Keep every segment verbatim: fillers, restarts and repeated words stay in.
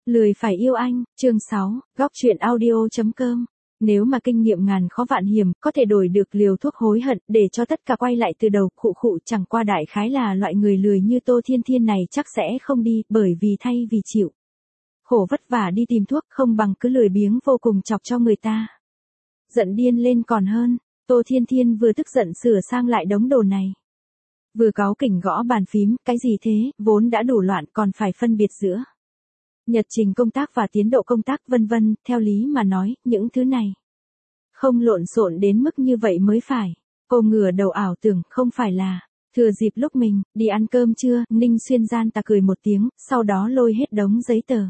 Lười phải yêu anh, chương sáu, góc truyện audio.com. Nếu mà kinh nghiệm ngàn khó vạn hiểm, có thể đổi được liều thuốc hối hận, để cho tất cả quay lại từ đầu, khụ khụ chẳng qua đại khái là loại người lười như Tô Thiên Thiên này chắc sẽ không đi, bởi vì thay vì chịu khổ vất vả đi tìm thuốc, không bằng cứ lười biếng vô cùng chọc cho người ta giận điên lên còn hơn. Tô Thiên Thiên vừa tức giận sửa sang lại đống đồ này, vừa cáu kỉnh gõ bàn phím, cái gì thế, vốn đã đủ loạn còn phải phân biệt giữa nhật trình công tác và tiến độ công tác vân vân, theo lý mà nói, những thứ này không lộn xộn đến mức như vậy mới phải. Cô ngửa đầu ảo tưởng, không phải là thừa dịp lúc mình đi ăn cơm chưa, Ninh Xuyên gian ta cười một tiếng, sau đó lôi hết đống giấy tờ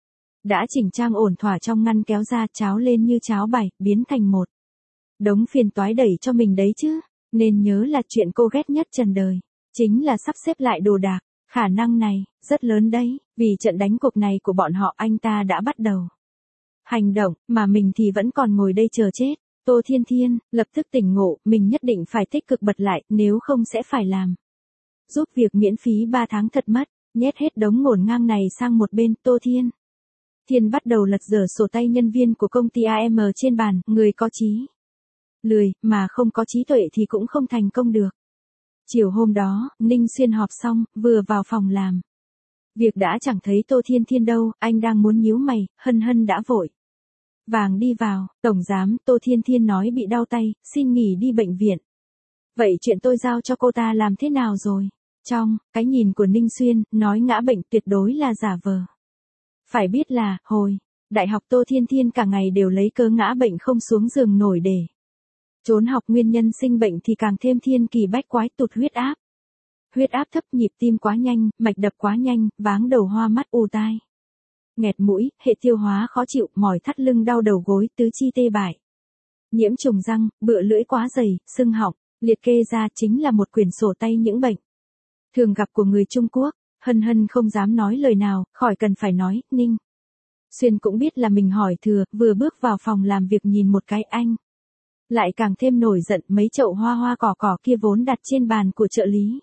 đã chỉnh trang ổn thỏa trong ngăn kéo ra, cháo lên như cháo bày, biến thành một đống phiền toái đẩy cho mình đấy chứ. Nên nhớ là chuyện cô ghét nhất trần đời chính là sắp xếp lại đồ đạc. Khả năng này rất lớn đấy, vì trận đánh cuộc này của bọn họ anh ta đã bắt đầu hành động, mà mình thì vẫn còn ngồi đây chờ chết. Tô Thiên Thiên lập tức tỉnh ngộ, mình nhất định phải tích cực bật lại, nếu không sẽ phải làm giúp việc miễn phí ba tháng thật mất. Nhét hết đống ngổn ngang này sang một bên, Tô Thiên Thiên bắt đầu lật dở sổ tay nhân viên của công ty a em trên bàn. Người có trí lười, mà không có trí tuệ thì cũng không thành công được. Chiều hôm đó, Ninh Xuyên họp xong, vừa vào phòng làm việc đã chẳng thấy Tô Thiên Thiên đâu, anh đang muốn nhíu mày, Hân Hân đã vội vàng đi vào. Tổng giám, Tô Thiên Thiên nói bị đau tay, xin nghỉ đi bệnh viện. Vậy chuyện tôi giao cho cô ta làm thế nào rồi? Trong cái nhìn của Ninh Xuyên, nói ngã bệnh tuyệt đối là giả vờ. Phải biết là, hồi đại học Tô Thiên Thiên cả ngày đều lấy cớ ngã bệnh không xuống giường nổi để trốn học, nguyên nhân sinh bệnh thì càng thêm thiên kỳ bách quái, tụt huyết áp. Huyết áp thấp, nhịp tim quá nhanh, mạch đập quá nhanh, váng đầu, hoa mắt, ù tai, nghẹt mũi, hệ tiêu hóa khó chịu, mỏi thắt lưng, đau đầu gối, tứ chi tê bại, nhiễm trùng răng, bựa lưỡi quá dày, sưng họng. Liệt kê ra chính là một quyển sổ tay những bệnh thường gặp của người Trung Quốc. Hân Hân không dám nói lời nào, khỏi cần phải nói. Ninh Xuyên cũng biết là mình hỏi thừa, vừa bước vào phòng làm việc nhìn một cái anh lại càng thêm nổi giận. Mấy chậu hoa hoa cỏ cỏ kia vốn đặt trên bàn của trợ lý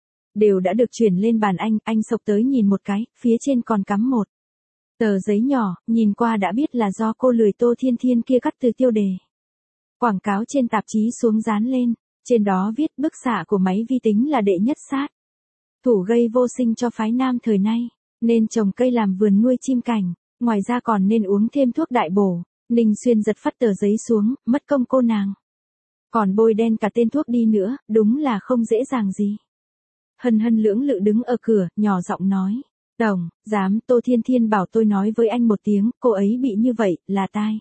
đều đã được chuyển lên bàn anh. Anh xộc tới nhìn một cái, phía trên còn cắm một tờ giấy nhỏ, nhìn qua đã biết là do cô lười Tô Thiên Thiên kia cắt từ tiêu đề quảng cáo trên tạp chí xuống dán lên. Trên đó viết bức xạ của máy vi tính là đệ nhất sát thủ gây vô sinh cho phái nam thời nay, nên trồng cây làm vườn nuôi chim cảnh, ngoài ra còn nên uống thêm thuốc đại bổ. Ninh Xuyên giật phắt tờ giấy xuống, mất công cô nàng còn bôi đen cả tên thuốc đi nữa, đúng là không dễ dàng gì. Hân Hân lưỡng lự đứng ở cửa, nhỏ giọng nói, Tổng giám, Tô Thiên Thiên bảo tôi nói với anh một tiếng, cô ấy bị như vậy, là tai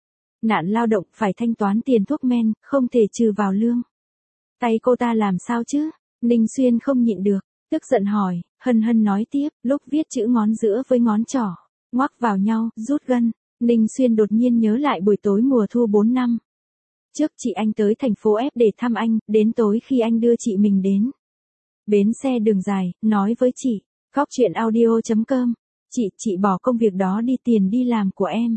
nạn lao động, phải thanh toán tiền thuốc men, không thể trừ vào lương. Tay cô ta làm sao chứ? Ninh Xuyên không nhịn được, tức giận hỏi. Hân Hân nói tiếp, lúc viết chữ ngón giữa với ngón trỏ ngoắc vào nhau, rút gân. Ninh Xuyên đột nhiên nhớ lại buổi tối mùa thu bốn năm trước, chị anh tới thành phố F để thăm anh, đến tối khi anh đưa chị mình đến bến xe đường dài, nói với chị, góc truyện audio.com, chị, chị bỏ công việc đó đi, tiền đi làm của em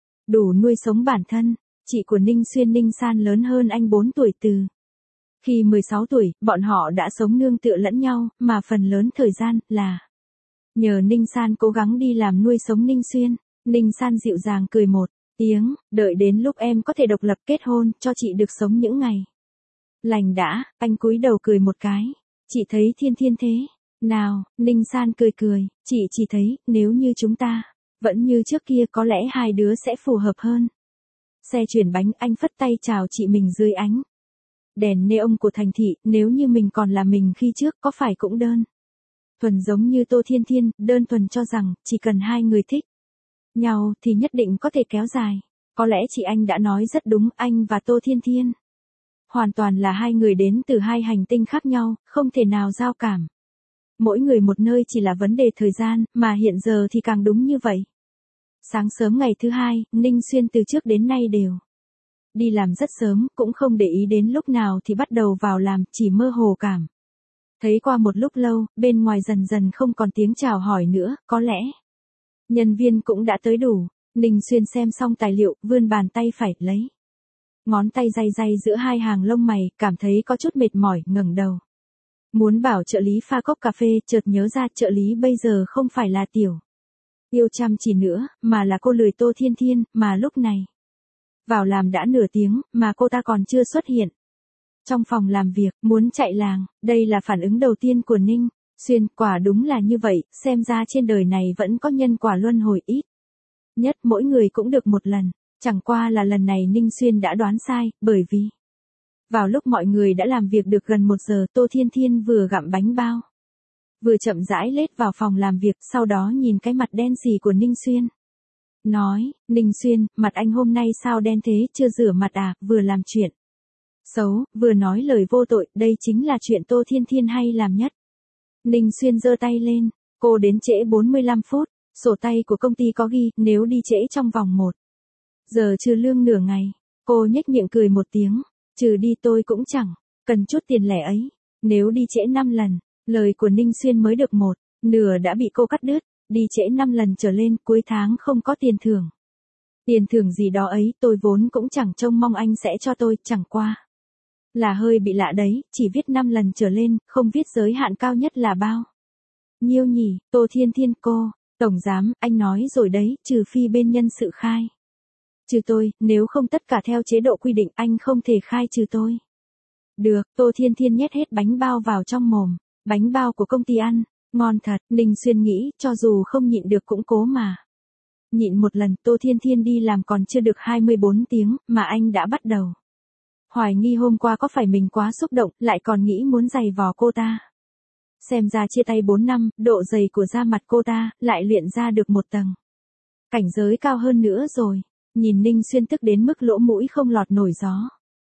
đủ nuôi sống bản thân. Chị của Ninh Xuyên Ninh San lớn hơn anh bốn tuổi. Từ khi mười sáu tuổi, bọn họ đã sống nương tựa lẫn nhau, mà phần lớn thời gian là nhờ Ninh San cố gắng đi làm nuôi sống Ninh Xuyên. Ninh San dịu dàng cười một tiếng, đợi đến lúc em có thể độc lập kết hôn, cho chị được sống những ngày lành đã. Anh cúi đầu cười một cái. Chị thấy Thiên Thiên thế nào? Ninh San cười cười, chị chỉ thấy, nếu như chúng ta vẫn như trước kia, có lẽ hai đứa sẽ phù hợp hơn. Xe chuyển bánh, anh phất tay chào chị mình dưới ánh đèn neon của thành thị. Nếu như mình còn là mình khi trước, có phải cũng đơn thuần giống như Tô Thiên Thiên, đơn thuần cho rằng chỉ cần hai người thích nhau thì nhất định có thể kéo dài. Có lẽ chị anh đã nói rất đúng, anh và Tô Thiên Thiên hoàn toàn là hai người đến từ hai hành tinh khác nhau, không thể nào giao cảm. Mỗi người một nơi chỉ là vấn đề thời gian, mà hiện giờ thì càng đúng như vậy. Sáng sớm ngày thứ hai, Ninh Xuyên từ trước đến nay đều đi làm rất sớm, cũng không để ý đến lúc nào thì bắt đầu vào làm, chỉ mơ hồ cảm thấy qua một lúc lâu, bên ngoài dần dần không còn tiếng chào hỏi nữa, có lẽ nhân viên cũng đã tới đủ. Ninh Xuyên xem xong tài liệu, vươn bàn tay phải, lấy ngón tay day day giữa hai hàng lông mày, cảm thấy có chút mệt mỏi, ngẩng đầu muốn bảo trợ lý pha cốc cà phê, chợt nhớ ra trợ lý bây giờ không phải là tiểu yêu chăm chỉ nữa, mà là cô lười Tô Thiên Thiên, mà lúc này. Vào làm đã nửa tiếng, mà cô ta còn chưa xuất hiện. Trong phòng làm việc, muốn chạy làng, đây là phản ứng đầu tiên của Ninh Xuyên, quả đúng là như vậy, xem ra trên đời này vẫn có nhân quả luân hồi ít. Nhất mỗi người cũng được một lần, chẳng qua là lần này Ninh Xuyên đã đoán sai, bởi vì vào lúc mọi người đã làm việc được gần một giờ, Tô Thiên Thiên vừa gặm bánh bao, vừa chậm rãi lết vào phòng làm việc, sau đó nhìn cái mặt đen xì của Ninh Xuyên. Nói, Ninh Xuyên, mặt anh hôm nay sao đen thế, chưa rửa mặt à, vừa làm chuyện xấu, vừa nói lời vô tội, đây chính là chuyện Tô Thiên Thiên hay làm nhất. Ninh Xuyên giơ tay lên, cô đến trễ bốn mươi lăm phút, sổ tay của công ty có ghi, nếu đi trễ trong vòng một giờ trừ lương nửa ngày. Cô nhếch miệng cười một tiếng, trừ đi tôi cũng chẳng cần chút tiền lẻ ấy, nếu đi trễ năm lần, lời của Ninh Xuyên mới được một nửa đã bị cô cắt đứt, đi trễ năm lần trở lên, cuối tháng không có tiền thưởng. Tiền thưởng gì đó ấy, tôi vốn cũng chẳng trông mong anh sẽ cho tôi, chẳng qua là hơi bị lạ đấy, chỉ viết năm lần trở lên, không viết giới hạn cao nhất là bao nhiêu nhỉ. Tô Thiên Thiên, cô tổng giám, anh nói rồi đấy, trừ phi bên nhân sự khai trừ tôi, nếu không tất cả theo chế độ quy định, anh không thể khai trừ tôi. Được, Tô Thiên Thiên nhét hết bánh bao vào trong mồm, bánh bao của công ty ăn ngon thật. Ninh Xuyên nghĩ, cho dù không nhịn được cũng cố mà nhịn một lần. Tô Thiên Thiên đi làm còn chưa được hai mươi bốn tiếng, mà anh đã bắt đầu hoài nghi hôm qua có phải mình quá xúc động, lại còn nghĩ muốn giày vò cô ta. Xem ra chia tay bốn năm, độ dày của da mặt cô ta lại luyện ra được một tầng cảnh giới cao hơn nữa rồi. Nhìn Ninh Xuyên tức đến mức lỗ mũi không lọt nổi gió,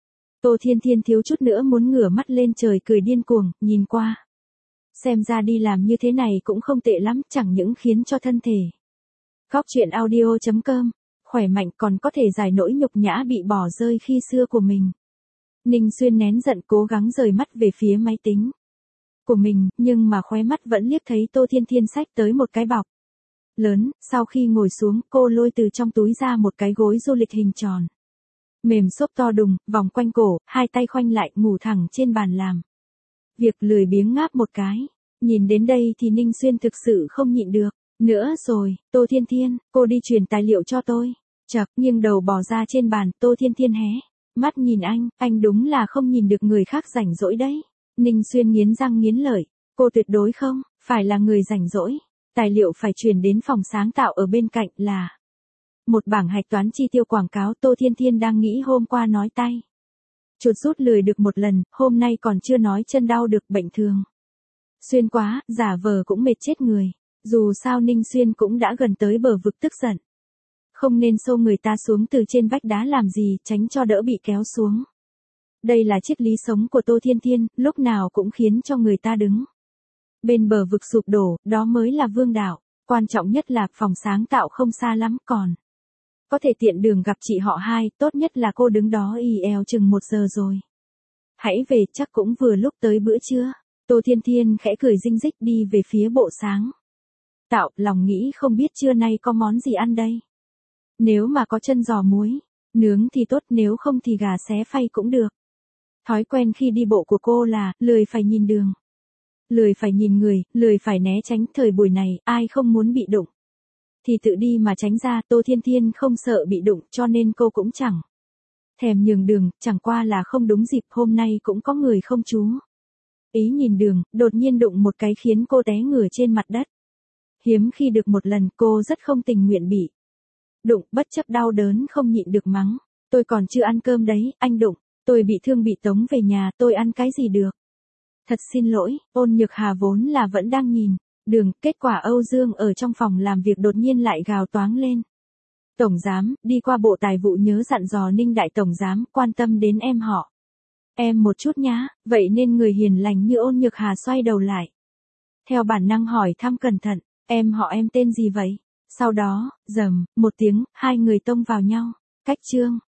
Tô Thiên Thiên thiếu chút nữa muốn ngửa mắt lên trời cười điên cuồng, nhìn qua. Xem ra đi làm như thế này cũng không tệ lắm, chẳng những khiến cho thân thể Góc truyện audio chấm com khỏe mạnh, còn có thể giải nỗi nhục nhã bị bỏ rơi khi xưa của mình. Ninh Xuyên nén giận cố gắng rời mắt về phía máy tính của mình, nhưng mà khóe mắt vẫn liếc thấy Tô Thiên Thiên xách tới một cái bọc lớn. Sau khi ngồi xuống, cô lôi từ trong túi ra một cái gối du lịch hình tròn mềm xốp to đùng, vòng quanh cổ, hai tay khoanh lại, ngủ thẳng trên bàn làm việc, lười biếng ngáp một cái. Nhìn đến đây thì Ninh Xuyên thực sự không nhịn được nữa rồi. Tô Thiên Thiên, cô đi truyền tài liệu cho tôi. Chậc, nghiêng đầu bò ra trên bàn, Tô Thiên Thiên hé mắt nhìn anh, anh đúng là không nhìn được người khác rảnh rỗi đấy. Ninh Xuyên nghiến răng nghiến lợi, cô tuyệt đối không phải là người rảnh rỗi. Tài liệu phải truyền đến phòng sáng tạo ở bên cạnh là một bảng hạch toán chi tiêu quảng cáo. Tô Thiên Thiên đang nghĩ hôm qua nói tay chuột rút lười được một lần, hôm nay còn chưa nói chân đau được, bệnh thường xuyên quá, giả vờ cũng mệt chết người. Dù sao Ninh Xuyên cũng đã gần tới bờ vực tức giận, không nên xô người ta xuống từ trên vách đá làm gì, tránh cho đỡ bị kéo xuống. Đây là triết lý sống của Tô Thiên Thiên, lúc nào cũng khiến cho người ta đứng bên bờ vực sụp đổ, đó mới là vương đạo. Quan trọng nhất là phòng sáng tạo không xa lắm, còn có thể tiện đường gặp chị họ hai, tốt nhất là cô đứng đó y eo chừng một giờ rồi hãy về, chắc cũng vừa lúc tới bữa trưa. Tô Thiên Thiên khẽ cười rinh rích đi về phía bộ sáng tạo, lòng nghĩ không biết trưa nay có món gì ăn đây. Nếu mà có chân giò muối nướng thì tốt, nếu không thì gà xé phay cũng được. Thói quen khi đi bộ của cô là lười phải nhìn đường, lười phải nhìn người, lười phải né tránh. Thời buổi này, ai không muốn bị đụng thì tự đi mà tránh ra. Tô Thiên Thiên không sợ bị đụng, cho nên cô cũng chẳng thèm nhường đường, chẳng qua là không đúng dịp. Hôm nay cũng có người không chú ý nhìn đường, đột nhiên đụng một cái khiến cô té ngửa trên mặt đất. Hiếm khi được một lần, cô rất không tình nguyện bị đụng, bất chấp đau đớn không nhịn được mắng. Tôi còn chưa ăn cơm đấy, anh đụng, tôi bị thương bị tống về nhà, tôi ăn cái gì được. Thật xin lỗi. Ôn Nhược Hà vốn là vẫn đang nhìn đường, kết quả Âu Dương ở trong phòng làm việc đột nhiên lại gào toáng lên. Tổng giám, đi qua bộ tài vụ nhớ dặn dò Ninh đại tổng giám quan tâm đến em họ em một chút nhá. Vậy nên người hiền lành như Ôn Nhược Hà xoay đầu lại, theo bản năng hỏi thăm cẩn thận, em họ em tên gì vậy? Sau đó, rầm một tiếng, hai người tông vào nhau. Cách chương